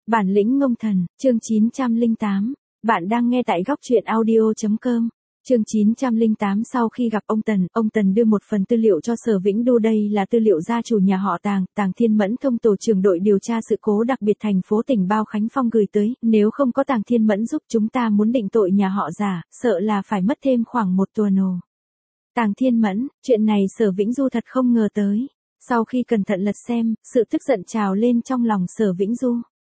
Bản lĩnh ngông thần, chương 908. Bạn đang nghe tại góc truyện audio.com. Chương 908. Sau khi gặp ông Tần đưa một phần tư liệu cho Sở Vĩnh Du. Đây là tư liệu gia chủ nhà họ Tàng Thiên Mẫn thông tổ trưởng đội điều tra sự cố đặc biệt thành phố tỉnh Bao Khánh Phong gửi tới. Nếu không có Tàng Thiên Mẫn giúp chúng ta muốn định tội nhà họ Giả, sợ là phải mất thêm khoảng 1 tuần. Tàng Thiên Mẫn, chuyện này Sở Vĩnh Du thật không ngờ tới. Sau khi cẩn thận lật xem, sự tức giận trào lên trong lòng Sở Vĩnh Du.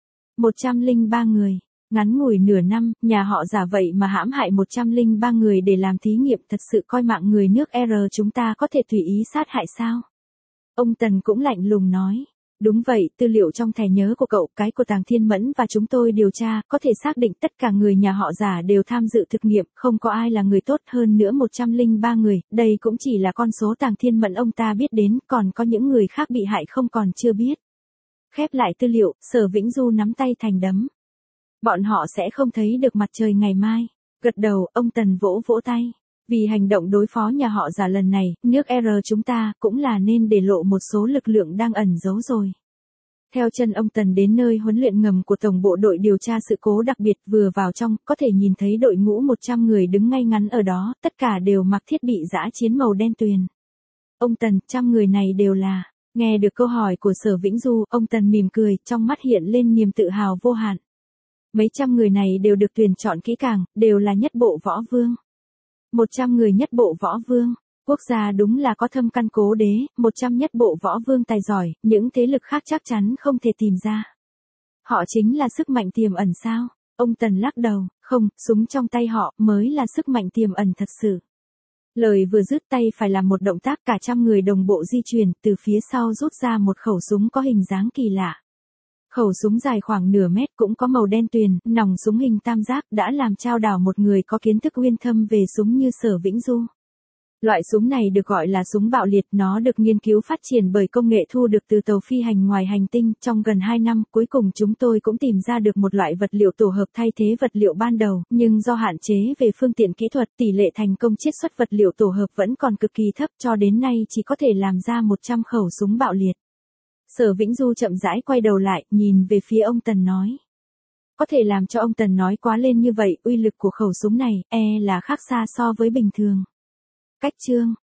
103 người. Ngắn ngủi nửa năm, nhà họ Giả vậy mà hãm hại 103 người để làm thí nghiệm, thật sự coi mạng người nước R chúng ta có thể tùy ý sát hại sao? Ông Tần cũng lạnh lùng nói. Đúng vậy, tư liệu trong thẻ nhớ của cậu, cái của Tàng Thiên Mẫn và chúng tôi điều tra, có thể xác định tất cả người nhà họ Giả đều tham dự thực nghiệm, không có ai là người tốt. Hơn nữa 103 người, đây cũng chỉ là con số Tàng Thiên Mẫn ông ta biết đến, còn có những người khác bị hại không còn chưa biết. Khép lại tư liệu, Sở Vĩnh Du nắm tay thành đấm. Bọn họ sẽ không thấy được mặt trời ngày mai. Gật đầu, ông Tần vỗ vỗ tay. Vì hành động đối phó nhà họ Giả lần này, nước R chúng ta cũng là nên để lộ một số lực lượng đang ẩn giấu rồi. Theo chân ông Tần đến nơi huấn luyện ngầm của Tổng bộ đội điều tra sự cố đặc biệt, vừa vào trong, có thể nhìn thấy đội ngũ 100 người đứng ngay ngắn ở đó, tất cả đều mặc thiết bị dã chiến màu đen tuyền. Ông Tần, 100 người này đều là... Nghe được câu hỏi của Sở Vĩnh Du, ông Tần mỉm cười, trong mắt hiện lên niềm tự hào vô hạn. Mấy trăm người này đều được tuyển chọn kỹ càng, đều là nhất bộ võ vương. 100 người nhất bộ võ vương, quốc gia đúng là có thâm căn cố đế, 100 nhất bộ võ vương tài giỏi, những thế lực khác chắc chắn không thể tìm ra. Họ chính là sức mạnh tiềm ẩn sao? Ông Tần lắc đầu, không, súng trong tay họ mới là sức mạnh tiềm ẩn thật sự. Lời vừa dứt, tay phải làm một động tác, cả 100 người đồng bộ di chuyển, từ phía sau rút ra một khẩu súng có hình dáng kỳ lạ. Khẩu súng dài khoảng nửa mét, cũng có màu đen tuyền, nòng súng hình tam giác, đã làm chao đảo một người có kiến thức uyên thâm về súng như Sở Vĩnh Du. Loại súng này được gọi là súng bạo liệt, nó được nghiên cứu phát triển bởi công nghệ thu được từ tàu phi hành ngoài hành tinh. Trong gần 2 năm, cuối cùng chúng tôi cũng tìm ra được một loại vật liệu tổ hợp thay thế vật liệu ban đầu, nhưng do hạn chế về phương tiện kỹ thuật, tỷ lệ thành công chiết xuất vật liệu tổ hợp vẫn còn cực kỳ thấp, cho đến nay chỉ có thể làm ra 100 khẩu súng bạo liệt. Sở Vĩnh Du chậm rãi quay đầu lại, nhìn về phía ông Tần nói. Có thể làm cho ông Tần nói quá lên như vậy, uy lực của khẩu súng này, là khác xa so với bình thường. Cách chương,